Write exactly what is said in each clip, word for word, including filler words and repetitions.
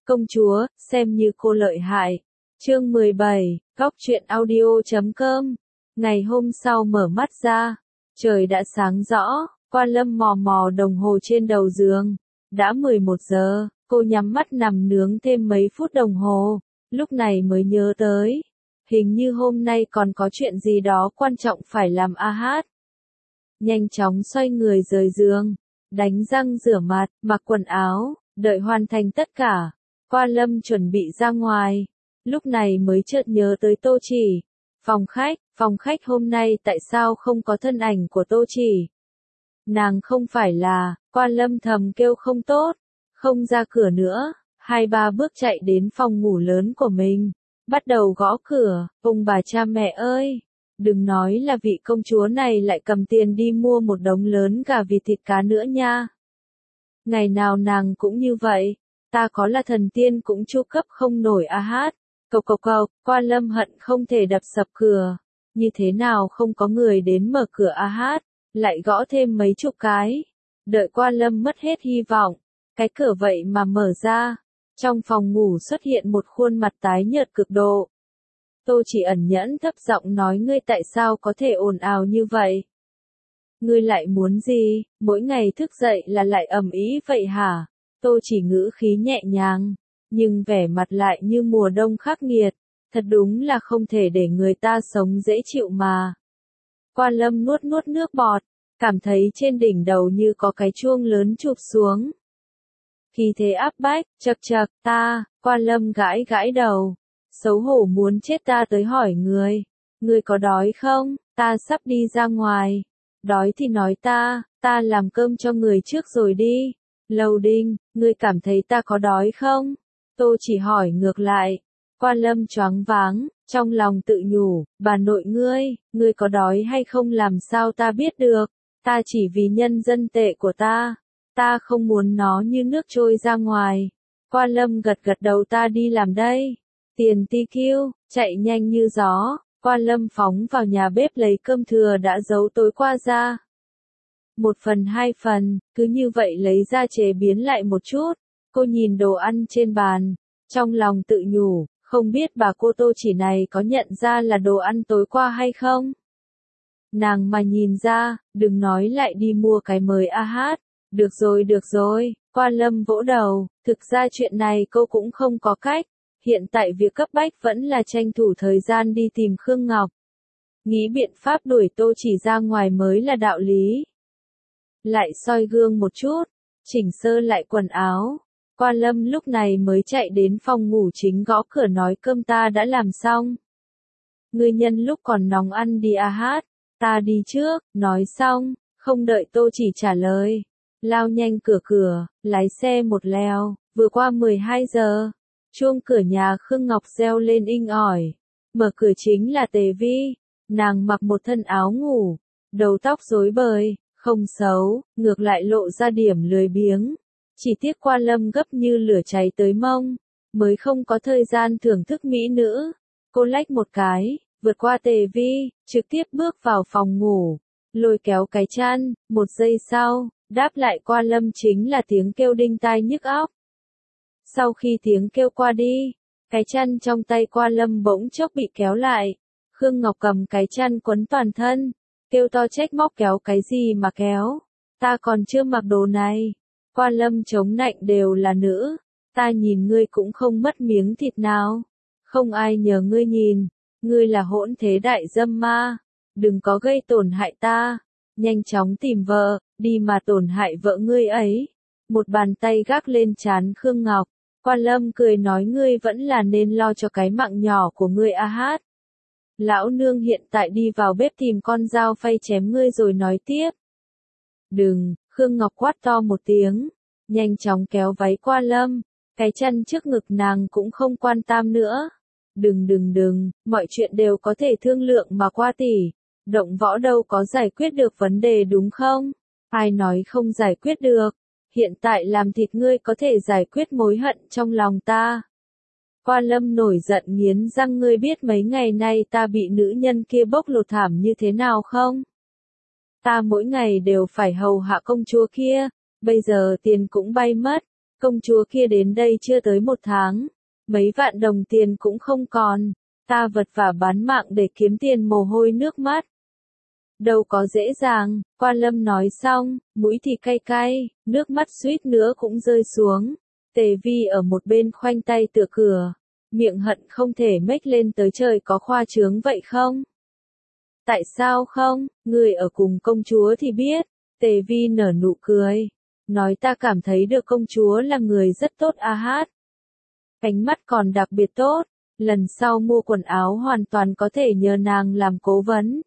Công chúa, xem như cô lợi hại. Chương mười bảy, Góc truyện audio chấm com. Ngày hôm sau mở mắt ra, trời đã sáng rõ, Quan Lâm mò mò đồng hồ trên đầu giường. Đã mười một giờ, cô nhắm mắt nằm nướng thêm mấy phút đồng hồ, lúc này mới nhớ tới. Hình như hôm nay còn có chuyện gì đó quan trọng phải làm a hát. Nhanh chóng xoay người rời giường, đánh răng rửa mặt, mặc quần áo, đợi hoàn thành tất cả. Quan Lâm chuẩn bị ra ngoài, lúc này mới chợt nhớ tới Tô Chỉ. Phòng khách, phòng khách hôm nay tại sao không có thân ảnh của Tô Chỉ? Nàng không phải là, Quan Lâm thầm kêu không tốt, không ra cửa nữa, hai ba bước chạy đến phòng ngủ lớn của mình, bắt đầu gõ cửa, ông bà cha mẹ ơi, đừng nói là vị công chúa này lại cầm tiền đi mua một đống lớn gà vịt thịt cá nữa nha. Ngày nào nàng cũng như vậy, ta có là thần tiên cũng chu cấp không nổi a hát. Cộc cộc cộc, Quan Lâm hận không thể đập sập cửa, như thế nào không có người đến mở cửa a hát, lại gõ thêm mấy chục cái. Đợi Quan Lâm mất hết hy vọng, cái cửa vậy mà mở ra, trong phòng ngủ xuất hiện một khuôn mặt tái nhợt cực độ. Tô Chỉ ẩn nhẫn thấp giọng nói, ngươi tại sao có thể ồn ào như vậy? Ngươi lại muốn gì, mỗi ngày thức dậy là lại ầm ĩ vậy hả? Tô Chỉ ngữ khí nhẹ nhàng, nhưng vẻ mặt lại như mùa đông khắc nghiệt, thật đúng là không thể để người ta sống dễ chịu mà. Quan Lâm nuốt nuốt nước bọt, cảm thấy trên đỉnh đầu như có cái chuông lớn chụp xuống. Khi thế áp bách, chậc chậc, ta, Quan Lâm gãi gãi đầu, xấu hổ muốn chết, ta tới hỏi người, người có đói không, ta sắp đi ra ngoài, đói thì nói ta, ta làm cơm cho người trước rồi đi. Lâu Đinh, ngươi cảm thấy ta có đói không? Tô Chỉ hỏi ngược lại. Quan Lâm choáng váng, trong lòng tự nhủ, bà nội ngươi, ngươi có đói hay không làm sao ta biết được, ta chỉ vì nhân dân tệ của ta, ta không muốn nó như nước trôi ra ngoài. Quan Lâm gật gật đầu, ta đi làm đây. Tiền ti kiu, chạy nhanh như gió, Quan Lâm phóng vào nhà bếp lấy cơm thừa đã giấu tối qua ra. Một phần hai phần, cứ như vậy lấy ra chế biến lại một chút. Cô nhìn đồ ăn trên bàn, trong lòng tự nhủ, không biết bà cô Tô Chỉ này có nhận ra là đồ ăn tối qua hay không? Nàng mà nhìn ra, đừng nói lại đi mua cái mới a hát. Được rồi được rồi, Quan Lâm vỗ đầu, thực ra chuyện này cô cũng không có cách. Hiện tại việc cấp bách vẫn là tranh thủ thời gian đi tìm Khương Ngọc. Nghĩ biện pháp đuổi Tô Chỉ ra ngoài mới là đạo lý. Lại soi gương một chút, chỉnh sơ lại quần áo. Quan Lâm lúc này mới chạy đến phòng ngủ chính gõ cửa nói, cơm ta đã làm xong. Ngươi nhân lúc còn nóng ăn đi a hát, ta đi trước, nói xong, không đợi Tô Chỉ trả lời. Lao nhanh cửa cửa, lái xe một lèo, vừa qua mười hai giờ. Chuông cửa nhà Khương Ngọc reo lên inh ỏi. Mở cửa chính là Tề Vi, nàng mặc một thân áo ngủ, đầu tóc rối bời. Không xấu, ngược lại lộ ra điểm lười biếng. Chỉ tiếc Quan Lâm gấp như lửa cháy tới mông, mới không có thời gian thưởng thức mỹ nữ. Cô lách một cái, vượt qua Tề Vi, trực tiếp bước vào phòng ngủ, lôi kéo cái chăn, một giây sau, đáp lại Quan Lâm chính là tiếng kêu đinh tai nhức óc. Sau khi tiếng kêu qua đi, cái chăn trong tay Quan Lâm bỗng chốc bị kéo lại. Khương Ngọc cầm cái chăn quấn toàn thân, kêu to trách móc, kéo cái gì mà kéo, ta còn chưa mặc đồ này. Quan Lâm chống nạnh, đều là nữ, ta nhìn ngươi cũng không mất miếng thịt nào, không ai nhờ ngươi nhìn, ngươi là hỗn thế đại dâm ma, đừng có gây tổn hại ta, nhanh chóng tìm vợ, đi mà tổn hại vợ ngươi ấy. Một bàn tay gác lên trán Khương Ngọc, Quan Lâm cười nói, ngươi vẫn là nên lo cho cái mạng nhỏ của ngươi a hát. Lão nương hiện tại đi vào bếp tìm con dao phay chém ngươi rồi nói tiếp. Đừng, Khương Ngọc quát to một tiếng, nhanh chóng kéo váy Quan Lâm, cái chân trước ngực nàng cũng không quan tâm nữa. Đừng đừng đừng, mọi chuyện đều có thể thương lượng mà qua tỷ, động võ đâu có giải quyết được vấn đề đúng không? Ai nói không giải quyết được, hiện tại làm thịt ngươi có thể giải quyết mối hận trong lòng ta. Quan Lâm nổi giận nghiến răng, ngươi biết mấy ngày nay ta bị nữ nhân kia bóc lột thảm như thế nào không? Ta mỗi ngày đều phải hầu hạ công chúa kia, bây giờ tiền cũng bay mất, Công chúa kia đến đây chưa tới một tháng, mấy vạn đồng tiền cũng không còn, ta vật vả bán mạng để kiếm tiền mồ hôi nước mắt. Đâu có dễ dàng, Quan Lâm nói xong, mũi thì cay cay, nước mắt suýt nữa cũng rơi xuống. Tề Vi ở một bên khoanh tay tựa cửa, miệng hận không thể mếch lên tới trời, có khoa trương vậy không? Tại sao không, người ở cùng công chúa thì biết. Tề Vi nở nụ cười, nói ta cảm thấy được công chúa là người rất tốt a hát. Ánh mắt còn đặc biệt tốt, lần sau mua quần áo hoàn toàn có thể nhờ nàng làm cố vấn.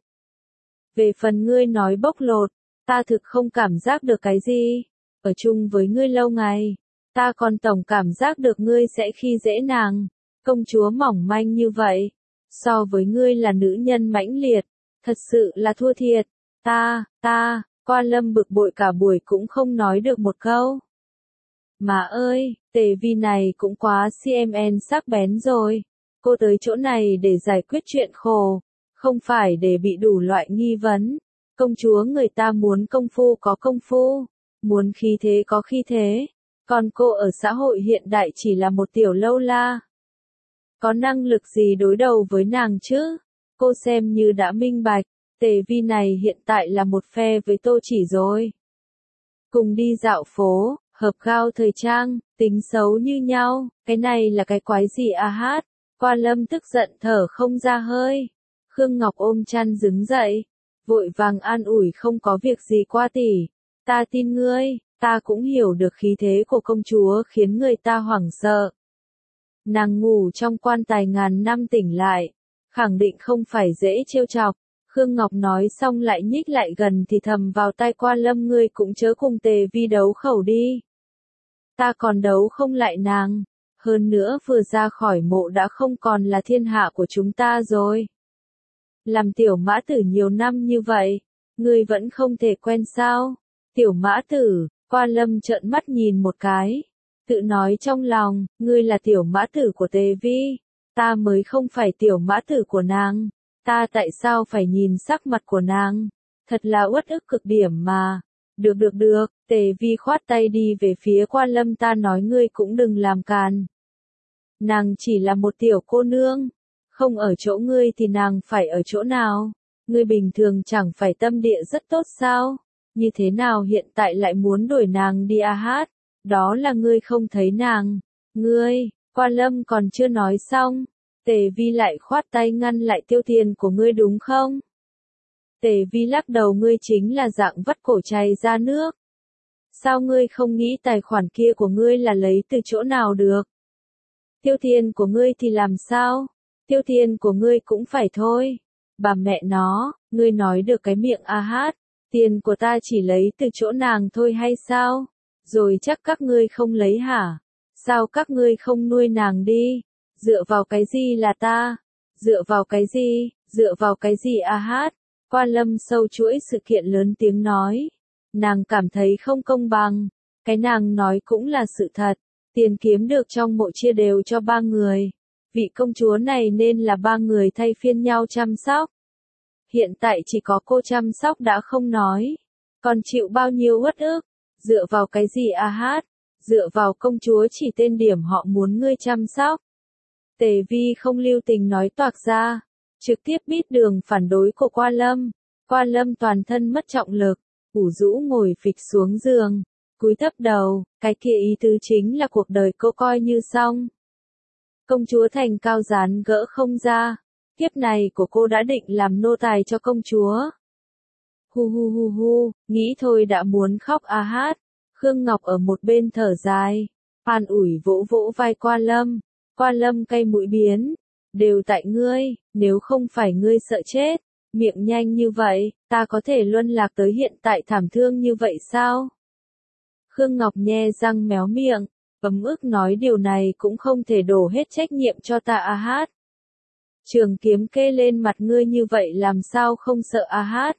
Về phần ngươi nói bóc lột, ta thực không cảm giác được cái gì. Ở chung với ngươi lâu ngày, ta còn tổng cảm giác được ngươi sẽ khi dễ nàng. Công chúa mỏng manh như vậy, so với ngươi là nữ nhân mãnh liệt, thật sự là thua thiệt. Ta, ta, Quan Lâm bực bội cả buổi cũng không nói được một câu. Mà ơi, Tề Vi này cũng quá xê em en sắc bén rồi. Cô tới chỗ này để giải quyết chuyện khổ, không phải để bị đủ loại nghi vấn. Công chúa người ta muốn công phu có công phu, muốn khí thế có khí thế. Còn cô ở xã hội hiện đại chỉ là một tiểu lâu la. Có năng lực gì đối đầu với nàng chứ? Cô xem như đã minh bạch, Tề Vi này hiện tại là một phe với Tô Chỉ rồi. Cùng đi dạo phố, hợp gao thời trang, tính xấu như nhau, cái này là cái quái gì a hát? Quan Lâm tức giận thở không ra hơi. Khương Ngọc ôm chăn đứng dậy, vội vàng an ủi không có việc gì qua tỷ. Ta tin ngươi, ta cũng hiểu được khí thế của công chúa khiến người ta hoảng sợ. Nàng ngủ trong quan tài ngàn năm tỉnh lại, khẳng định không phải dễ trêu chọc. Khương Ngọc nói xong lại nhích lại gần thì thầm vào tai Quan Lâm, ngươi cũng chớ cùng Tề Vi đấu khẩu đi. Ta còn đấu không lại nàng, hơn nữa vừa ra khỏi mộ đã không còn là thiên hạ của chúng ta rồi. Làm tiểu mã tử nhiều năm như vậy, ngươi vẫn không thể quen sao? Tiểu mã tử, Quan Lâm trợn mắt nhìn một cái, tự nói trong lòng, ngươi là tiểu mã tử của Tề Vi, ta mới không phải tiểu mã tử của nàng, ta tại sao phải nhìn sắc mặt của nàng, thật là uất ức cực điểm mà. Được được được, Tề Vi khoát tay đi về phía Quan Lâm, ta nói ngươi cũng đừng làm càn. Nàng chỉ là một tiểu cô nương, không ở chỗ ngươi thì nàng phải ở chỗ nào? Ngươi bình thường chẳng phải tâm địa rất tốt sao? Như thế nào hiện tại lại muốn đuổi nàng đi a hát? Đó là ngươi không thấy nàng. Ngươi, Quan Lâm còn chưa nói xong, Tề Vi lại khoát tay ngăn lại, tiêu tiền của ngươi đúng không? Tề Vi lắc đầu, ngươi chính là dạng vắt cổ chày ra nước. Sao ngươi không nghĩ tài khoản kia của ngươi là lấy từ chỗ nào được? Tiêu tiền của ngươi thì làm sao? Tiêu tiền của ngươi cũng phải thôi. Bà mẹ nó, ngươi nói được cái miệng a hát, tiền của ta chỉ lấy từ chỗ nàng thôi hay sao? Rồi chắc các ngươi không lấy hả? Sao các ngươi không nuôi nàng đi? Dựa vào cái gì là ta? Dựa vào cái gì? Dựa vào cái gì a hát? Quan Lâm sâu chuỗi sự kiện lớn tiếng nói. Nàng cảm thấy không công bằng. Cái nàng nói cũng là sự thật. Tiền kiếm được trong mộ chia đều cho ba người. Vị công chúa này nên là ba người thay phiên nhau chăm sóc. Hiện tại chỉ có cô chăm sóc đã không nói. Còn chịu bao nhiêu uất ức? Dựa vào cái gì a hát? Dựa vào công chúa chỉ tên điểm họ muốn ngươi chăm sóc. Tề Vi không lưu tình nói toạc ra, trực tiếp biết đường phản đối của Quan Lâm. Quan Lâm toàn thân mất trọng lực, ủ rũ ngồi phịch xuống giường, cúi thấp đầu, cái kia ý tứ chính là cuộc đời cô coi như xong. Công chúa thành cao gián gỡ không ra, kiếp này của cô đã định làm nô tài cho công chúa. Hu hu hu hu, nghĩ thôi đã muốn khóc a hát. Khương Ngọc ở một bên thở dài, an ủi vỗ vỗ vai Quan Lâm. Quan Lâm cay mũi biến, đều tại ngươi, nếu không phải ngươi sợ chết, miệng nhanh như vậy, ta có thể luân lạc tới hiện tại thảm thương như vậy sao? Khương Ngọc nhe răng méo miệng, ấm ức nói điều này cũng không thể đổ hết trách nhiệm cho ta a hát. Trường kiếm kê lên mặt ngươi như vậy làm sao không sợ a hát?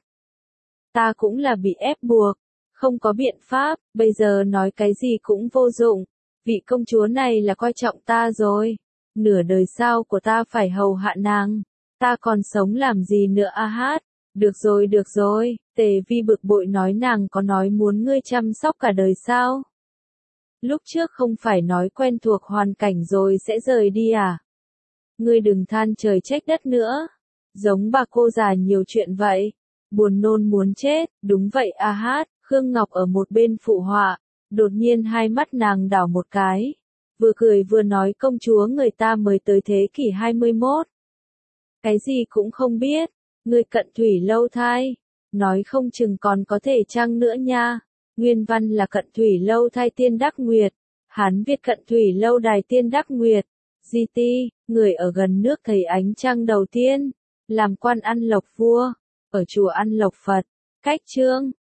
Ta cũng là bị ép buộc, không có biện pháp, bây giờ nói cái gì cũng vô dụng. Vị công chúa này là coi trọng ta rồi. Nửa đời sau của ta phải hầu hạ nàng. Ta còn sống làm gì nữa a hát? Được rồi được rồi, Tề Vi bực bội nói, nàng có nói muốn ngươi chăm sóc cả đời sao? Lúc trước không phải nói quen thuộc hoàn cảnh rồi sẽ rời đi à? Ngươi đừng than trời trách đất nữa. Giống bà cô già nhiều chuyện vậy. Buồn nôn muốn chết, đúng vậy a hát, Khương Ngọc ở một bên phụ họa. Đột nhiên hai mắt nàng đảo một cái. Vừa cười vừa nói công chúa người ta mới tới thế kỷ hai mươi mốt. Cái gì cũng không biết. Ngươi cận thủy lâu thai. Nói không chừng còn có thể chăng nữa nha. Nguyên văn là cận thủy lâu thai tiên đắc nguyệt. Hán Việt cận thủy lâu đài tiên đắc nguyệt. giê tê, người ở gần nước thấy ánh trăng đầu tiên. Làm quan ăn lộc vua. Ở chùa ăn lộc Phật. Cách chương.